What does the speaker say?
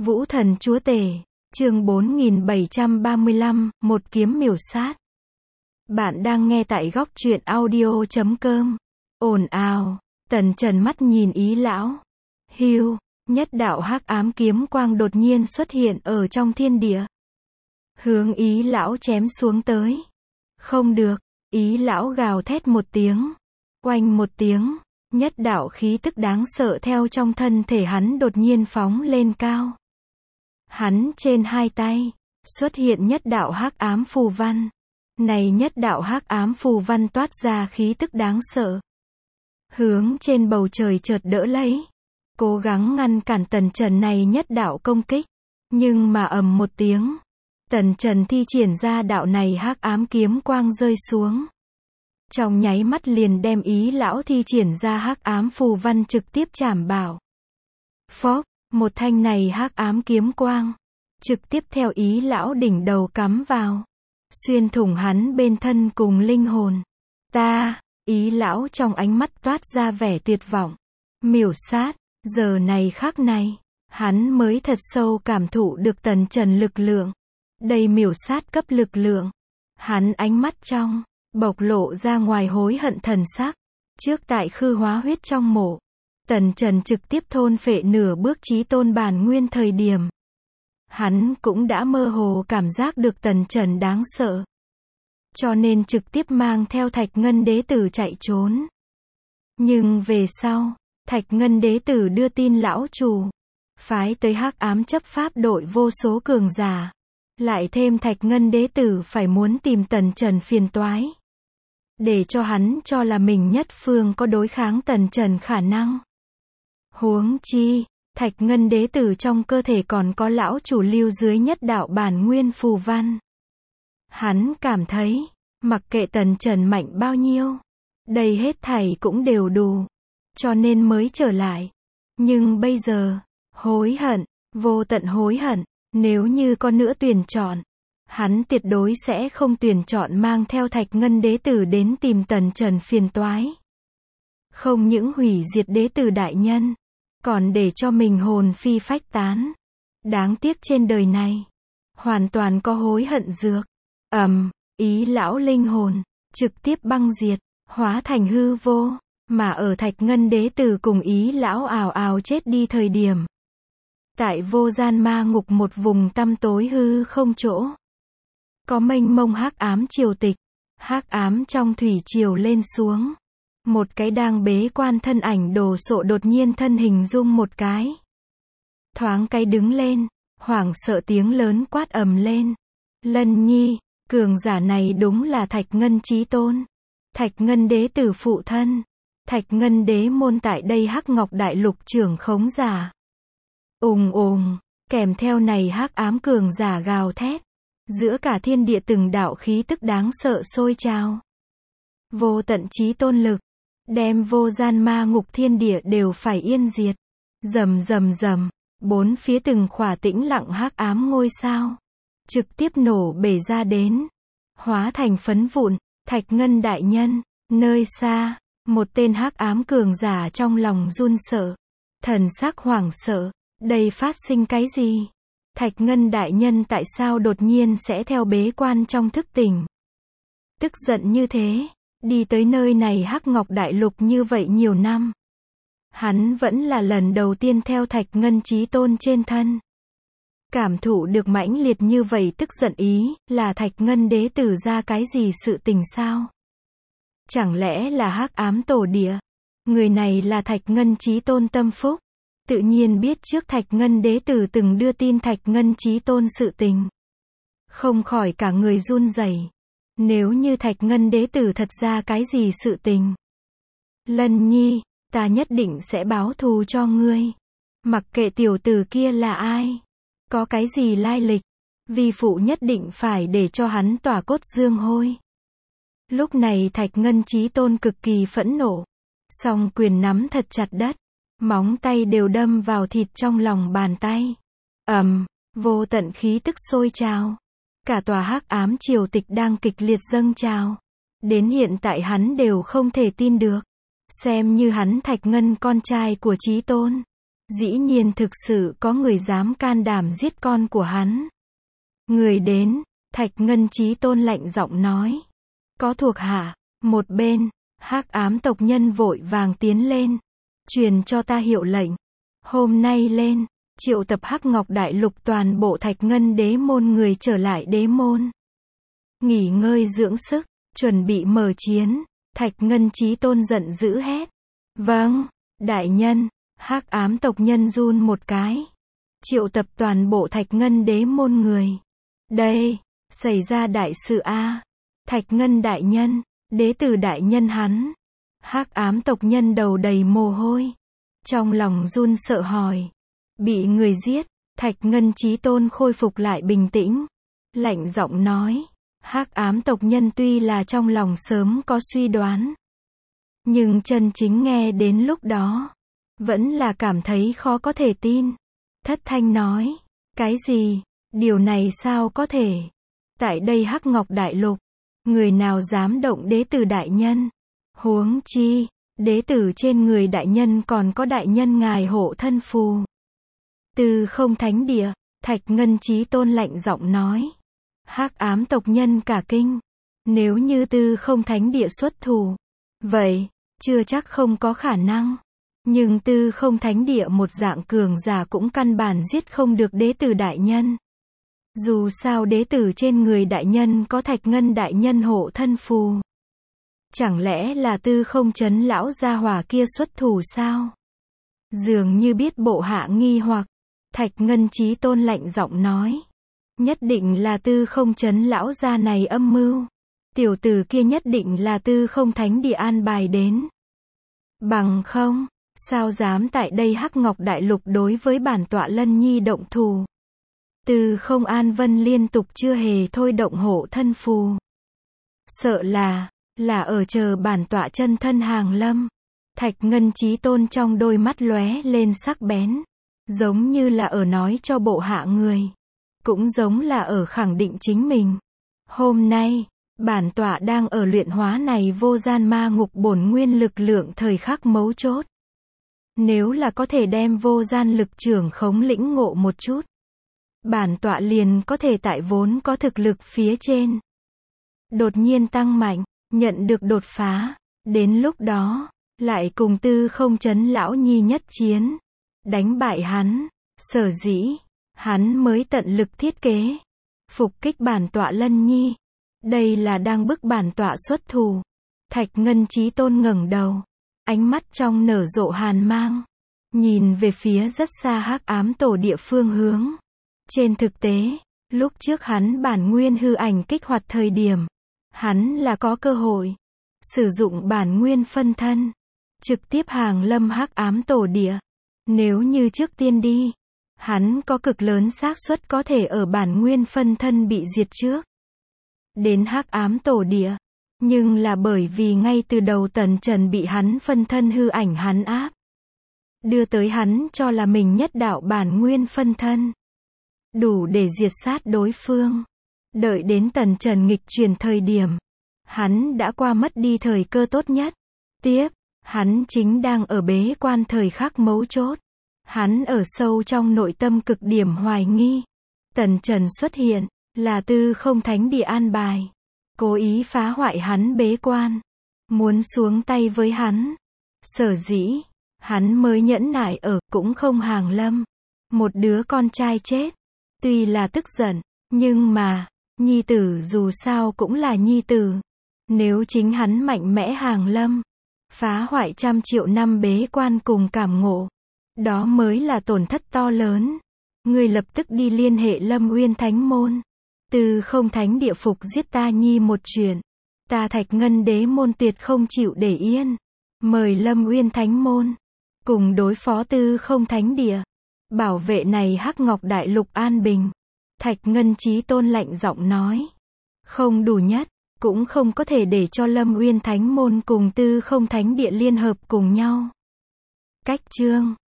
Vũ thần chúa tể, chương 4735, một kiếm miểu sát. Bạn đang nghe tại góc truyện audio.com. Ồn ào, Tần Trần mắt nhìn Ý lão. Hưu, nhất đạo hắc ám kiếm quang đột nhiên xuất hiện ở trong thiên địa. Hướng Ý lão chém xuống tới. Không được, Ý lão gào thét một tiếng. Oanh một tiếng, nhất đạo khí tức đáng sợ theo trong thân thể hắn đột nhiên phóng lên cao. Hắn trên hai tay, xuất hiện nhất đạo hắc ám phù văn. Này nhất đạo hắc ám phù văn toát ra khí tức đáng sợ. Hướng trên bầu trời chợt đỡ lấy. Cố gắng ngăn cản Tần Trần này nhất đạo công kích. Nhưng mà ầm một tiếng. Tần Trần thi triển ra đạo này hắc ám kiếm quang rơi xuống. Trong nháy mắt liền đem Ý lão thi triển ra hắc ám phù văn trực tiếp chảm bảo. Phốc, một thanh này hắc ám kiếm quang. Trực tiếp theo Ý lão đỉnh đầu cắm vào. Xuyên thủng hắn bên thân cùng linh hồn. Ý lão trong ánh mắt toát ra vẻ tuyệt vọng. Miểu sát, giờ này khắc này. Hắn mới thật sâu cảm thụ được Tần Trần lực lượng. Đây miểu sát cấp lực lượng. Hắn ánh mắt trong, bộc lộ ra ngoài hối hận thần sắc. Trước tại khư hóa huyết trong mộ. Tần Trần trực tiếp thôn phệ nửa bước chí tôn bản nguyên thời điểm. Hắn cũng đã mơ hồ cảm giác được Tần Trần đáng sợ. Cho nên trực tiếp mang theo Thạch Ngân Đế Tử chạy trốn. Nhưng về sau, Thạch Ngân Đế Tử đưa tin lão chủ. Phái tới hắc ám chấp pháp đội vô số cường giả. Lại thêm Thạch Ngân Đế Tử phải muốn tìm Tần Trần phiền toái. Để cho hắn cho là mình nhất phương có đối kháng Tần Trần khả năng. Huống chi, Thạch Ngân Đế Tử trong cơ thể còn có lão chủ lưu dưới nhất đạo bản nguyên phù văn. Hắn cảm thấy, mặc kệ Tần Trần mạnh bao nhiêu, đây hết thảy cũng đều đủ. Cho nên mới trở lại. Nhưng bây giờ, hối hận, vô tận hối hận, nếu như có nữa tuyển chọn, hắn tuyệt đối sẽ không tuyển chọn mang theo Thạch Ngân Đế Tử đến tìm Tần Trần phiền toái. Không những hủy diệt Đế Tử đại nhân, còn để cho mình hồn phi phách tán. Đáng tiếc trên đời này, hoàn toàn có hối hận dược. Ý lão linh hồn, trực tiếp băng diệt, hóa thành hư vô. Mà ở Thạch Ngân Đế Tử cùng Ý lão ào ào chết đi thời điểm. Tại vô gian ma ngục một vùng tăm tối hư không chỗ. Có mênh mông hắc ám triều tịch. Hắc ám trong thủy triều lên xuống. Một cái đang bế quan thân ảnh đồ sộ đột nhiên thân hình rung một cái. Thoáng cái đứng lên, hoảng sợ tiếng lớn quát ầm lên. Lân Nhi, cường giả này đúng là Thạch Ngân Chí Tôn. Thạch Ngân Đế Tử phụ thân. Thạch Ngân Đế môn tại đây Hắc Ngọc Đại Lục trưởng khống giả. Kèm theo này hắc ám cường giả gào thét. Giữa cả thiên địa từng đạo khí tức đáng sợ sôi trào. Vô tận chí tôn lực. Đem vô gian ma ngục thiên địa đều phải yên diệt. Rầm rầm rầm. Bốn phía từng khỏa tĩnh lặng hắc ám ngôi sao. Trực tiếp nổ bể ra đến. Hóa thành phấn vụn. Thạch Ngân đại nhân. Nơi xa. Một tên hắc ám cường giả trong lòng run sợ. Thần sắc hoảng sợ. Đây phát sinh cái gì? Thạch Ngân đại nhân tại sao đột nhiên sẽ theo bế quan trong thức tỉnh? Tức giận như thế. Đi tới nơi này Hắc Ngọc Đại Lục như vậy nhiều năm. Hắn vẫn là lần đầu tiên theo Thạch Ngân Chí Tôn trên thân. Cảm thụ được mãnh liệt như vậy tức giận ý, là Thạch Ngân Đế Tử ra cái gì sự tình sao? Chẳng lẽ là hắc ám tổ địa? Người này là Thạch Ngân Chí Tôn tâm phúc. Tự nhiên biết trước Thạch Ngân Đế Tử từng đưa tin Thạch Ngân Chí Tôn sự tình. Không khỏi cả người run rẩy. Nếu như Thạch Ngân Đế Tử thật ra cái gì sự tình. Lân Nhi, ta nhất định sẽ báo thù cho ngươi. Mặc kệ tiểu tử kia là ai. Có cái gì lai lịch. Vi phụ nhất định phải để cho hắn tỏa cốt dương hôi. Lúc này Thạch Ngân Chí Tôn cực kỳ phẫn nộ. Song quyền nắm thật chặt đất. Móng tay đều đâm vào thịt trong lòng bàn tay. Vô tận khí tức sôi trào. Cả tòa hắc ám triều tịch đang kịch liệt dâng trào. Đến hiện tại hắn đều không thể tin được. Xem như hắn Thạch Ngân con trai của Chí Tôn. Dĩ nhiên thực sự có người dám can đảm giết con của hắn. Người đến, Thạch Ngân Chí Tôn lạnh giọng nói. Có thuộc hạ. Một bên, Hắc Ám tộc nhân vội vàng tiến lên. Truyền cho ta hiệu lệnh. Hôm nay lên, triệu tập Hắc Ngọc Đại Lục toàn bộ Thạch Ngân đế môn người trở lại đế môn. Nghỉ ngơi dưỡng sức, chuẩn bị mở chiến. Thạch Ngân Chí Tôn giận dữ hét. Vâng, đại nhân. Hắc Ám tộc nhân run một cái. Triệu tập toàn bộ Thạch Ngân đế môn người. Đây, xảy ra đại sự a. Thạch Ngân đại nhân, đế tử đại nhân hắn. Hắc Ám tộc nhân đầu đầy mồ hôi. Trong lòng run sợ hỏi. Bị người giết, Thạch Ngân Chí Tôn khôi phục lại bình tĩnh. Lạnh giọng nói. Hắc Ám tộc nhân tuy là trong lòng sớm có suy đoán. Nhưng chân chính nghe đến lúc đó. Vẫn là cảm thấy khó có thể tin. Thất thanh nói. Cái gì? Điều này sao có thể? Tại đây Hắc Ngọc Đại Lục. Người nào dám động đế tử đại nhân? Huống chi, đế tử trên người đại nhân còn có đại nhân ngài hộ thân phù. Tư Không Thánh Địa, Thạch Ngân Chí Tôn lạnh giọng nói. Hắc Ám tộc nhân cả kinh. Nếu như Tư Không Thánh Địa xuất thủ, vậy, chưa chắc không có khả năng. Nhưng Tư Không Thánh Địa một dạng cường giả cũng căn bản giết không được đế tử đại nhân. Dù sao đế tử trên người đại nhân có Thạch Ngân đại nhân hộ thân phù. Chẳng lẽ là Tư Không Trấn lão gia hỏa kia xuất thủ sao? Dường như biết bộ hạ nghi hoặc. Thạch Ngân Chí Tôn lạnh giọng nói. Nhất định là Tư Không Trấn lão gia này âm mưu. Tiểu tử kia nhất định là Tư Không Thánh Địa an bài đến. Bằng không, sao dám tại đây Hắc Ngọc Đại Lục đối với bản tọa Lân Nhi động thủ. Tư Không An Vân liên tục chưa hề thôi động hộ thân phù. Sợ là ở chờ bản tọa chân thân hàng lâm. Thạch Ngân Chí Tôn trong đôi mắt lóe lên sắc bén. Giống như là ở nói cho bộ hạ người. Cũng giống là ở khẳng định chính mình. Hôm nay, bản tọa đang ở luyện hóa này vô gian ma ngục bổn nguyên lực lượng thời khắc mấu chốt. Nếu là có thể đem vô gian lực trưởng khống lĩnh ngộ một chút. Bản tọa liền có thể tại vốn có thực lực phía trên. Đột nhiên tăng mạnh, nhận được đột phá. Đến lúc đó, lại cùng Tư Không Trấn lão nhi nhất chiến. Đánh bại hắn. Sở dĩ, hắn mới tận lực thiết kế. Phục kích bản tọa Lân Nhi. Đây là đang bức bản tọa xuất thủ. Thạch Ngân Chí Tôn ngẩng đầu. Ánh mắt trong nở rộ hàn mang. Nhìn về phía rất xa Hắc Ám tổ địa phương hướng. Trên thực tế, lúc trước hắn bản nguyên hư ảnh kích hoạt thời điểm. Hắn là có cơ hội. Sử dụng bản nguyên phân thân. Trực tiếp hàng lâm Hắc Ám tổ địa. Nếu như trước tiên đi. Hắn có cực lớn xác suất có thể ở bản nguyên phân thân bị diệt trước. Đến Hắc Ám tổ địa. Nhưng là bởi vì ngay từ đầu Tần Trần bị hắn phân thân hư ảnh hắn áp. Đưa tới hắn cho là mình nhất đạo bản nguyên phân thân. Đủ để diệt sát đối phương. Đợi đến Tần Trần nghịch chuyển thời điểm. Hắn đã qua mất đi thời cơ tốt nhất. Tiếp, hắn chính đang ở bế quan thời khắc mấu chốt. Hắn ở sâu trong nội tâm cực điểm hoài nghi. Tần Trần xuất hiện, là Tư Không Thánh Địa an bài. Cố ý phá hoại hắn bế quan. Muốn xuống tay với hắn. Sở dĩ, hắn mới nhẫn nại ở, cũng không hàng lâm. Một đứa con trai chết. Tuy là tức giận, nhưng mà, nhi tử dù sao cũng là nhi tử. Nếu chính hắn mạnh mẽ hàng lâm, phá hoại trăm triệu năm bế quan cùng cảm ngộ. Đó mới là tổn thất to lớn. Người lập tức đi liên hệ Lâm Uyên Thánh Môn. Tư Không Thánh Địa phục giết ta nhi một chuyện. Ta Thạch Ngân đế môn tuyệt không chịu để yên. Mời Lâm Uyên Thánh Môn. Cùng đối phó Tư Không Thánh Địa. Bảo vệ này Hắc Ngọc Đại Lục an bình. Thạch Ngân Chí Tôn lạnh giọng nói. Không đủ nhất. Cũng không có thể để cho Lâm Uyên Thánh Môn cùng Tư Không Thánh Địa liên hợp cùng nhau. Cách chương